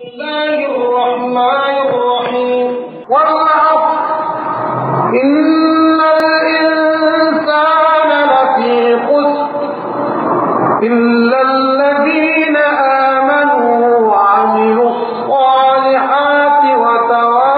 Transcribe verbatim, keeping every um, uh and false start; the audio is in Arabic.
الله الرحمن الرحيم والعصر إن الإنسان لفي خسر إلا الذين آمنوا وعملوا الصالحات وتواصوا